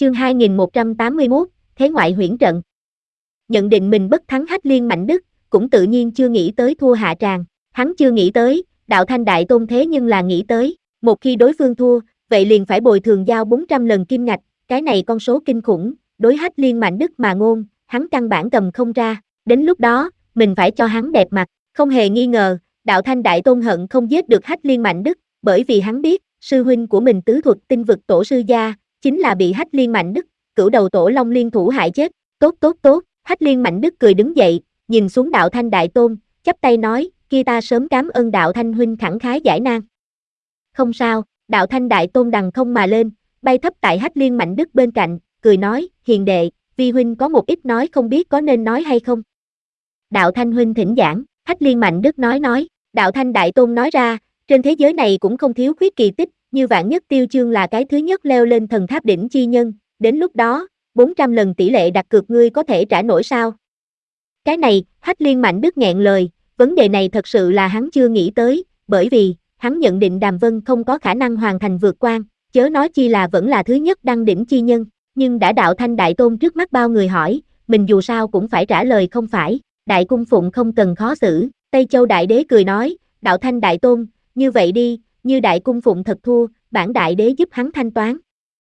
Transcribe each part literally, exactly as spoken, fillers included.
Chương hai nghìn một trăm tám mươi mốt, Thế ngoại huyễn trận. Nhận định mình bất thắng Hách Liên Mạnh Đức, cũng tự nhiên chưa nghĩ tới thua hạ tràng. Hắn chưa nghĩ tới, Đạo Thanh Đại Tôn thế nhưng là nghĩ tới, một khi đối phương thua, vậy liền phải bồi thường giao bốn trăm lần kim ngạch, cái này con số kinh khủng, đối Hách Liên Mạnh Đức mà ngôn, hắn căn bản cầm không ra, đến lúc đó, mình phải cho hắn đẹp mặt, không hề nghi ngờ, Đạo Thanh Đại Tôn hận không giết được Hách Liên Mạnh Đức, bởi vì hắn biết, sư huynh của mình tứ thuật tinh vực tổ sư gia, chính là bị Hách Liên Mạnh Đức, cửu đầu tổ long liên thủ hại chết, tốt tốt tốt, Hách Liên Mạnh Đức cười đứng dậy, nhìn xuống Đạo Thanh Đại Tôn, chắp tay nói, kia ta sớm cám ơn Đạo Thanh huynh khẳng khái giải nan. Không sao, Đạo Thanh Đại Tôn đằng không mà lên, bay thấp tại Hách Liên Mạnh Đức bên cạnh, cười nói, hiền đệ, vi huynh có một ít nói không biết có nên nói hay không. Đạo Thanh huynh thỉnh giảng, Hách Liên Mạnh Đức nói nói, Đạo Thanh Đại Tôn nói ra, trên thế giới này cũng không thiếu khuyết kỳ tích, như Vạn Nhất Tiêu Chương là cái thứ nhất leo lên thần tháp đỉnh chi nhân, đến lúc đó, bốn trăm lần tỷ lệ đặt cược ngươi có thể trả nổi sao? Cái này, Hách Liên Mạnh Đức nghẹn lời, vấn đề này thật sự là hắn chưa nghĩ tới, bởi vì, hắn nhận định Đàm Vân không có khả năng hoàn thành vượt quan, chớ nói chi là vẫn là thứ nhất đăng đỉnh chi nhân, nhưng đã Đạo Thanh Đại Tôn trước mắt bao người hỏi, mình dù sao cũng phải trả lời không phải, Đại Cung Phụng không cần khó xử, Tây Châu Đại Đế cười nói, Đạo Thanh Đại Tôn, như vậy đi, như Đại Cung Phụng thật thua, bản Đại Đế giúp hắn thanh toán.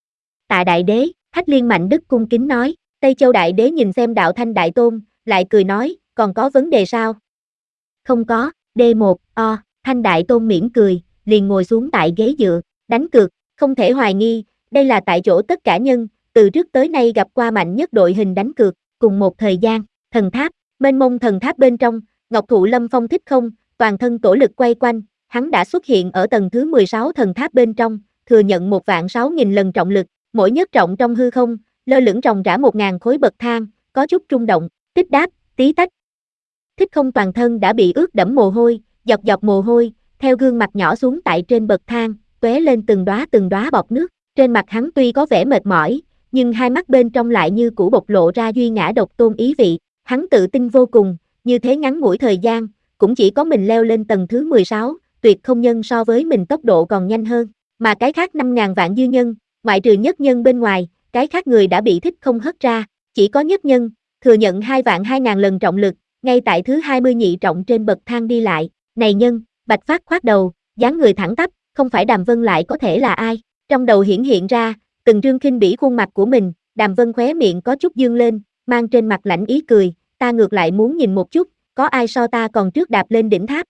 Tạ Đại Đế, Hách Liên Mạnh Đức cung kính nói, Tây Châu Đại Đế nhìn xem Đạo Thanh Đại Tôn, lại cười nói, còn có vấn đề sao? Không có, D một, O, Thanh Đại Tôn mỉm cười, liền ngồi xuống tại ghế dựa, đánh cược, không thể hoài nghi, đây là tại chỗ tất cả nhân, từ trước tới nay gặp qua mạnh nhất đội hình đánh cược, cùng một thời gian, thần tháp, mênh mông thần tháp bên trong, Ngọc Thụ Lâm phong thích không, toàn thân tổ lực quay quanh, hắn đã xuất hiện ở tầng thứ mười sáu thần tháp bên trong, thừa nhận một vạn sáu nghìn lần trọng lực, mỗi nhất trọng trong hư không, lơ lửng ròng rã một ngàn khối bậc thang, có chút rung động, tích đáp, tí tách. Thích không toàn thân đã bị ướt đẫm mồ hôi, dọc dọc mồ hôi, theo gương mặt nhỏ xuống tại trên bậc thang, tóe lên từng đóa từng đóa bọt nước, trên mặt hắn tuy có vẻ mệt mỏi, nhưng hai mắt bên trong lại như cũ bộc lộ ra duy ngã độc tôn ý vị, hắn tự tin vô cùng, như thế ngắn ngủi thời gian, cũng chỉ có mình leo lên tầng thứ mười sáu, tuyệt không nhân so với mình tốc độ còn nhanh hơn, mà cái khác năm ngàn vạn dư nhân, ngoại trừ nhất nhân bên ngoài, cái khác người đã bị thích không hất ra, chỉ có nhất nhân, thừa nhận hai vạn hai ngàn lần trọng lực, ngay tại thứ hai mươi nhị trọng trên bậc thang đi lại, này nhân, Bạch Phát khoát đầu, dáng người thẳng tắp, không phải Đàm Vân lại có thể là ai, trong đầu hiển hiện ra, từng trương khinh bỉ khuôn mặt của mình, Đàm Vân khóe miệng có chút dương lên, mang trên mặt lãnh ý cười, ta ngược lại muốn nhìn một chút, có ai so ta còn trước đạp lên đỉnh tháp.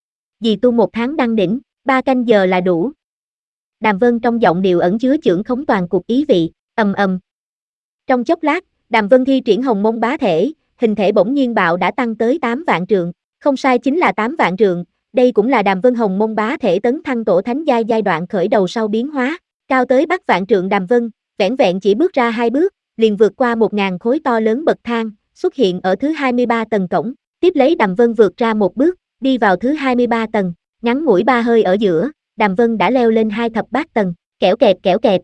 Dì tu một tháng đăng đỉnh, ba canh giờ là đủ. Đàm Vân trong giọng điệu ẩn chứa chưởng khống toàn cục ý vị, ầm ầm. Trong chốc lát, Đàm Vân thi triển hồng mông bá thể, hình thể bỗng nhiên bạo đã tăng tới tám vạn trượng, không sai chính là tám vạn trượng, đây cũng là Đàm Vân hồng mông bá thể tấn thăng tổ thánh giai giai đoạn khởi đầu sau biến hóa, cao tới bắc vạn trượng Đàm Vân, vẻn vẹn chỉ bước ra hai bước, liền vượt qua một ngàn khối to lớn bậc thang, xuất hiện ở thứ hai mươi ba tầng cổng, tiếp lấy Đàm Vân vượt ra một bước, đi vào thứ hai mươi ba tầng, ngắn ngủi ba hơi ở giữa, Đàm Vân đã leo lên hai thập bát tầng, kẽo kẹt kẽo kẹt.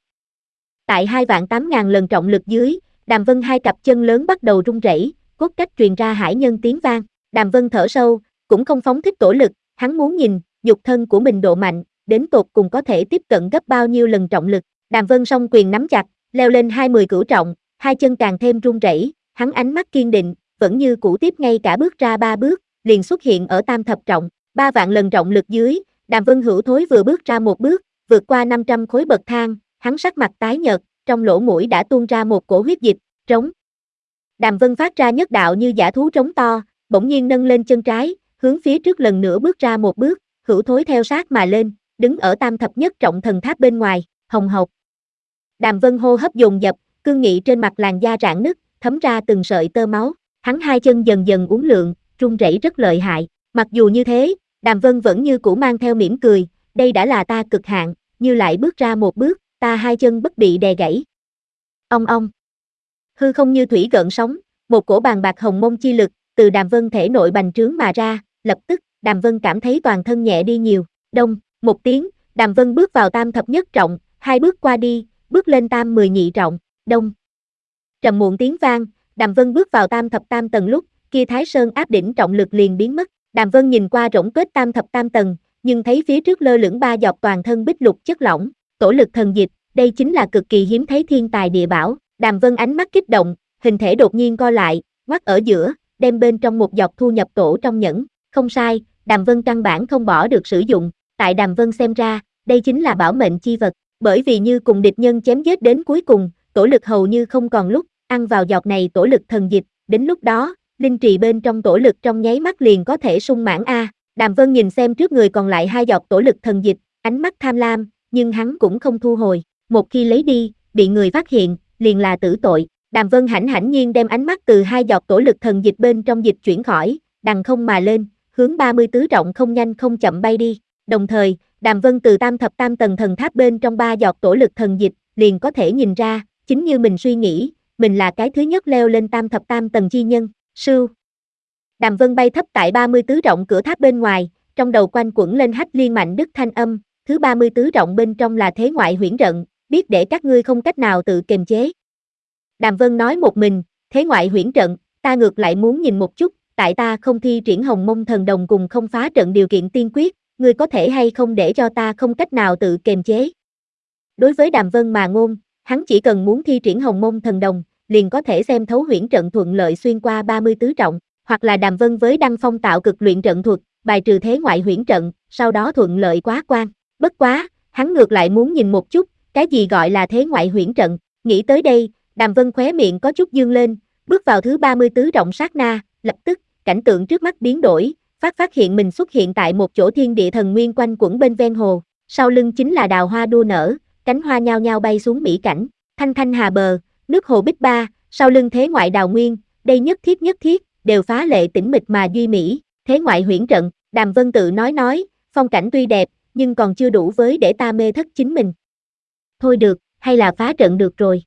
Tại hai vạn tám ngàn lần trọng lực dưới, Đàm Vân hai cặp chân lớn bắt đầu rung rẩy, cốt cách truyền ra hải nhân tiếng vang, Đàm Vân thở sâu, cũng không phóng thích tổ lực, hắn muốn nhìn, nhục thân của mình độ mạnh, đến tột cùng có thể tiếp cận gấp bao nhiêu lần trọng lực, Đàm Vân song quyền nắm chặt, leo lên hai mươi cửu trọng, hai chân càng thêm rung rẩy, hắn ánh mắt kiên định, vẫn như cũ tiếp ngay cả bước ra ba bước, liền xuất hiện ở tam thập trọng, ba vạn lần trọng lực dưới, Đàm Vân hữu thối vừa bước ra một bước, vượt qua năm trăm khối bậc thang, hắn sắc mặt tái nhợt, trong lỗ mũi đã tuôn ra một cổ huyết dịch, trống. Đàm Vân phát ra nhất đạo như dã thú trống to, bỗng nhiên nâng lên chân trái, hướng phía trước lần nữa bước ra một bước, hữu thối theo sát mà lên, đứng ở tam thập nhất trọng thần tháp bên ngoài, hồng hộc. Đàm Vân hô hấp dồn dập, cương nghị trên mặt làn da rạn nứt, thấm ra từng sợi tơ máu, hắn hai chân dần dần uốn lượn, run rẩy rất lợi hại, mặc dù như thế, Đàm Vân vẫn như cũ mang theo mỉm cười, đây đã là ta cực hạn, như lại bước ra một bước, ta hai chân bất bị đè gãy. Ong ong. Hư không như thủy gợn sóng, một cổ bàn bạc hồng mông chi lực, từ Đàm Vân thể nội bành trướng mà ra, lập tức, Đàm Vân cảm thấy toàn thân nhẹ đi nhiều, đông, một tiếng, Đàm Vân bước vào tam thập nhất trọng, hai bước qua đi, bước lên tam mười nhị trọng, đông. Trầm muộn tiếng vang, Đàm Vân bước vào tam thập tam tầng lúc, kia Thái Sơn áp đỉnh trọng lực liền biến mất, Đàm Vân nhìn qua rỗng kết tam thập tam tầng, nhưng thấy phía trước lơ lửng ba giọt toàn thân bích lục chất lỏng, tổ lực thần dịch, đây chính là cực kỳ hiếm thấy thiên tài địa bảo. Đàm Vân ánh mắt kích động, hình thể đột nhiên co lại, ngoắt ở giữa, đem bên trong một giọt thu nhập tổ trong nhẫn. Không sai, Đàm Vân căn bản không bỏ được sử dụng, tại Đàm Vân xem ra, đây chính là bảo mệnh chi vật, bởi vì như cùng địch nhân chém giết đến cuối cùng, tổ lực hầu như không còn lúc, ăn vào giọt này tổ lực thần dịch, đến lúc đó, linh trì bên trong tổ lực trong nháy mắt liền có thể sung mãn a. Đàm Vân nhìn xem trước người còn lại hai giọt tổ lực thần dịch, ánh mắt tham lam, nhưng hắn cũng không thu hồi, một khi lấy đi, bị người phát hiện, liền là tử tội. Đàm Vân hãnh hãnh nhiên đem ánh mắt từ hai giọt tổ lực thần dịch bên trong dịch chuyển khỏi, đằng không mà lên, hướng ba mươi tứ trọng không nhanh không chậm bay đi. Đồng thời, Đàm Vân từ tam thập tam tầng thần tháp bên trong ba giọt tổ lực thần dịch, liền có thể nhìn ra, chính như mình suy nghĩ, mình là cái thứ nhất leo lên tam thập tam tầng chi nhân. Sưu. Đàm Vân bay thấp tại ba mươi tứ trọng cửa tháp bên ngoài, trong đầu quanh quẩn lên hách liên mạnh đức thanh âm, thứ ba mươi tứ trọng bên trong là thế ngoại huyễn trận, biết để các ngươi không cách nào tự kiềm chế. Đàm Vân nói một mình, thế ngoại huyễn trận, ta ngược lại muốn nhìn một chút, tại ta không thi triển hồng mông thần đồng cùng không phá trận điều kiện tiên quyết, ngươi có thể hay không để cho ta không cách nào tự kiềm chế. Đối với Đàm Vân mà ngôn, hắn chỉ cần muốn thi triển hồng mông thần đồng, liền có thể xem thấu huyễn trận thuận lợi xuyên qua ba mươi tứ trọng, hoặc là Đàm Vân với Đăng Phong tạo cực luyện trận thuật, bài trừ thế ngoại huyễn trận, sau đó thuận lợi quá quan. Bất quá, hắn ngược lại muốn nhìn một chút, cái gì gọi là thế ngoại huyễn trận. Nghĩ tới đây, Đàm Vân khóe miệng có chút dương lên, bước vào thứ ba mươi tứ trọng sát na, lập tức, cảnh tượng trước mắt biến đổi, phát phát hiện mình xuất hiện tại một chỗ thiên địa thần nguyên quanh quẩn bên ven hồ, sau lưng chính là đào hoa đua nở, cánh hoa nhao nhao bay xuống mỹ cảnh, thanh thanh hà bờ, nước hồ bích ba, sau lưng thế ngoại đào nguyên, đây nhất thiết nhất thiết, đều phá lệ tĩnh mịch mà duy mỹ, thế ngoại huyễn trận, Đàm Vân tự nói nói, phong cảnh tuy đẹp, nhưng còn chưa đủ với để ta mê thất chính mình. Thôi được, hay là phá trận được rồi.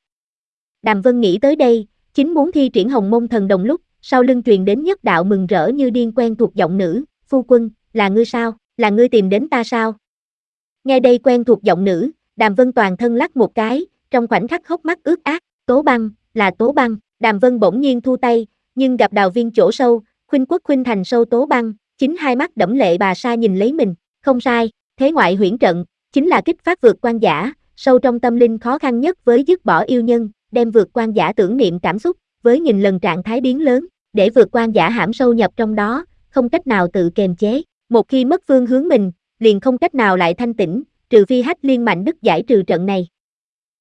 Đàm Vân nghĩ tới đây, chính muốn thi triển hồng mông thần đồng lúc, sau lưng truyền đến nhất đạo mừng rỡ như điên quen thuộc giọng nữ, phu quân, là ngươi sao, là ngươi tìm đến ta sao? Nghe đây quen thuộc giọng nữ, Đàm Vân toàn thân lắc một cái, trong khoảnh khắc hốc mắt ướt át, Tố Băng, là Tố Băng, Đàm Vân bỗng nhiên thu tay, nhưng gặp đào viên chỗ sâu, khuynh quốc khuynh thành sâu Tố Băng, chính hai mắt đẫm lệ bà sa nhìn lấy mình, không sai, thế ngoại huyễn trận, chính là kích phát vượt quan giả, sâu trong tâm linh khó khăn nhất với dứt bỏ yêu nhân, đem vượt quan giả tưởng niệm cảm xúc, với nghìn lần trạng thái biến lớn, để vượt quan giả hãm sâu nhập trong đó, không cách nào tự kiềm chế, một khi mất phương hướng mình, liền không cách nào lại thanh tĩnh, trừ phi hách liên mạnh đức giải trừ trận này.